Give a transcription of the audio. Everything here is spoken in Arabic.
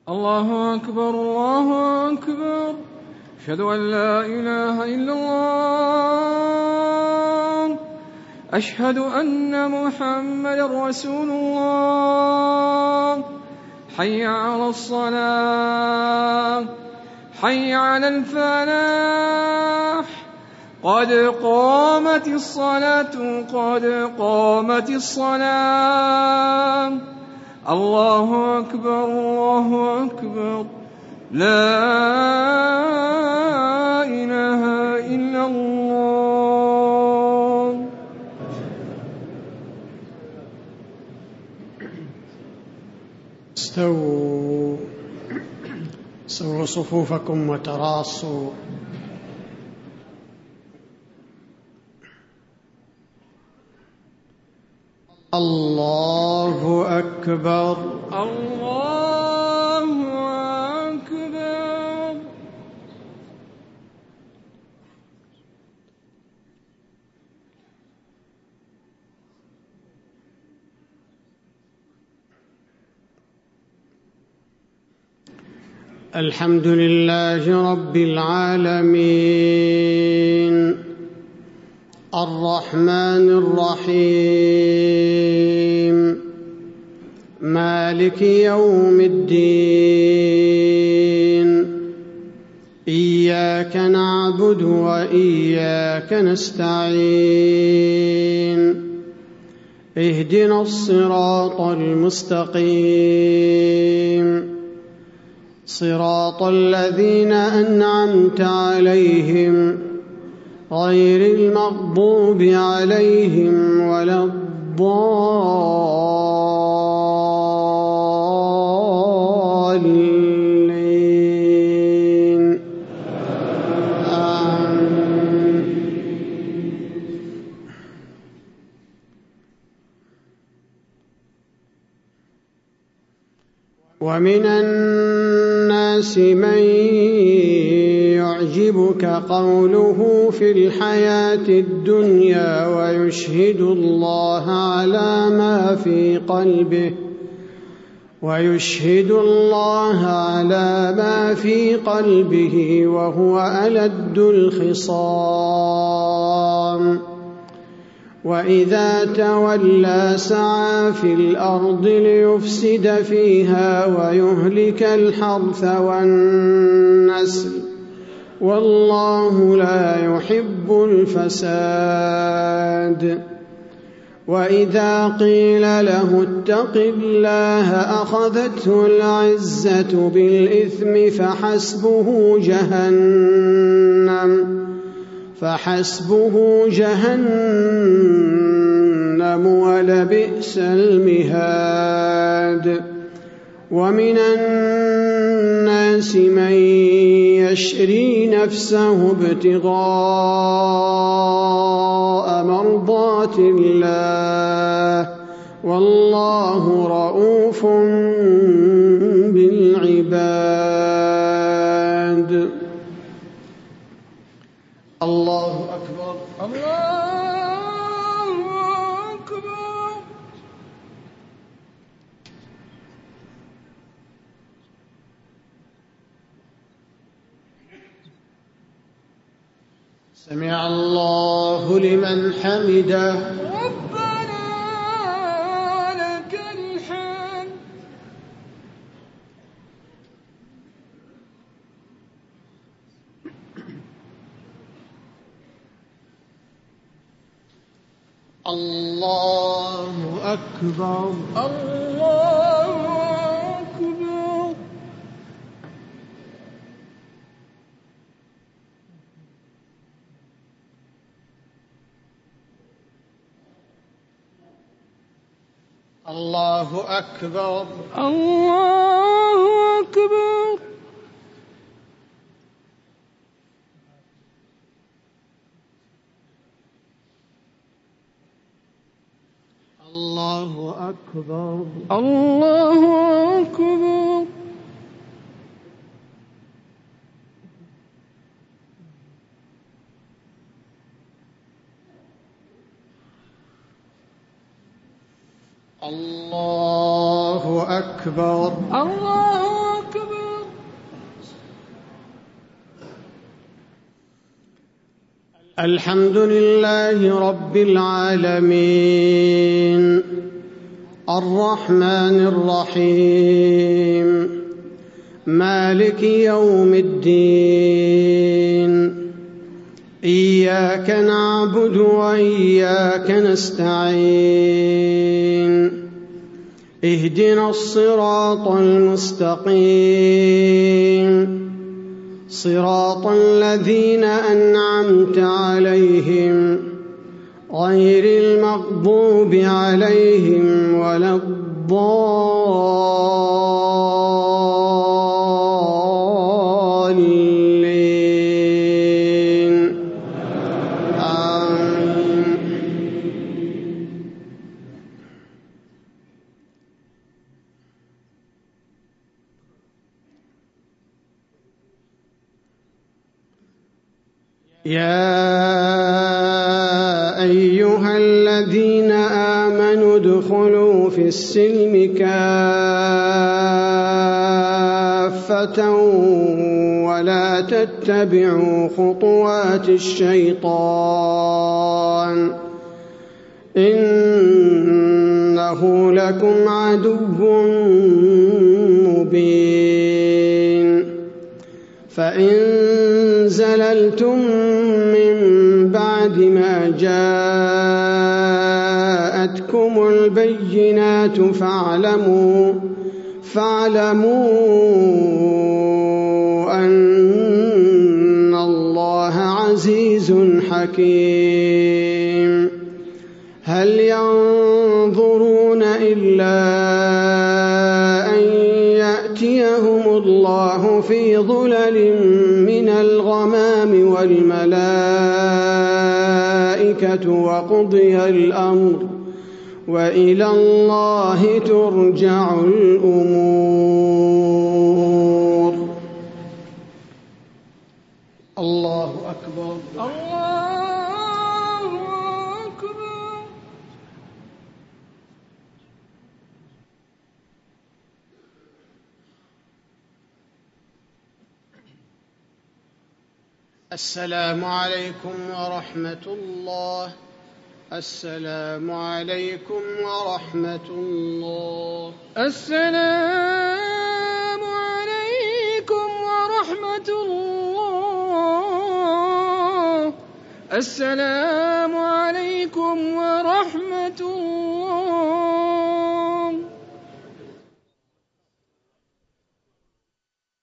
الله أكبر الله أكبر. أشهد أن لا إله إلا الله. أشهد أن محمدا رسول الله. حي على الصلاة، حي على الفلاح، قد قامت الصلاة، قد قامت الصلاة. الله أكبر الله أكبر. لا إله إلا الله. استووا صفوفكم وتراصوا. الله أكبر الله أكبر. الحمد لله رب العالمين، الرحمن الرحيم، مالك يوم الدين. إياك نعبد وإياك نستعين. اهدنا الصراط المستقيم، صراط الذين أنعمت عليهم غير المغضوب عليهم ولا الضالين. آمين. ومن الناس من يعجبك قوله في الحياة الدنيا ويشهد الله على ما في قلبه وهو ألد الخصام. وإذا تولى سعى في الأرض ليفسد فيها ويهلك الحرث والنسل، والله لا يحب الفساد. وإذا قيل له اتق الله أخذته العزة بالإثم فحسبه جهنم ولبئس المهاد. ومن الناس من يشري نفسه ابتغاء مرضات الله، والله رءوف بالعباد. الله أكبر الله أكبر. سمع الله لمن حمده. ربنا لك الحمد. الله أكبر الله أكبر. الله أكبر الله أكبر. الله أكبر الله أكبر. الله أكبر الله أكبر. الحمد لله رب العالمين الرحمن الرحيم مالك يوم الدين إياك نعبد وإياك نستعين اهدنا الصراط المستقيم صراط الذين أنعمت عليهم غير المغضوب عليهم ولا الضالين آمين. يا أيها الذين آمنوا ادخلوا في السلم كافة ولا تتبعوا خطوات الشيطان إنه لكم عدو مبين فإن زللتم من بعد ما جاءتكم البينات فاعلموا أن الله عزيز حكيم هل ينظرون إلا أن يأتيهم الله في ظلل من الغمام والملائكة وقضي الأمر وإلى الله ترجع الأمور. الله أكبر. الله أكبر. السلام عليكم ورحمة الله. السلام عليكم ورحمة الله. السلام عليكم ورحمة الله. السلام عليكم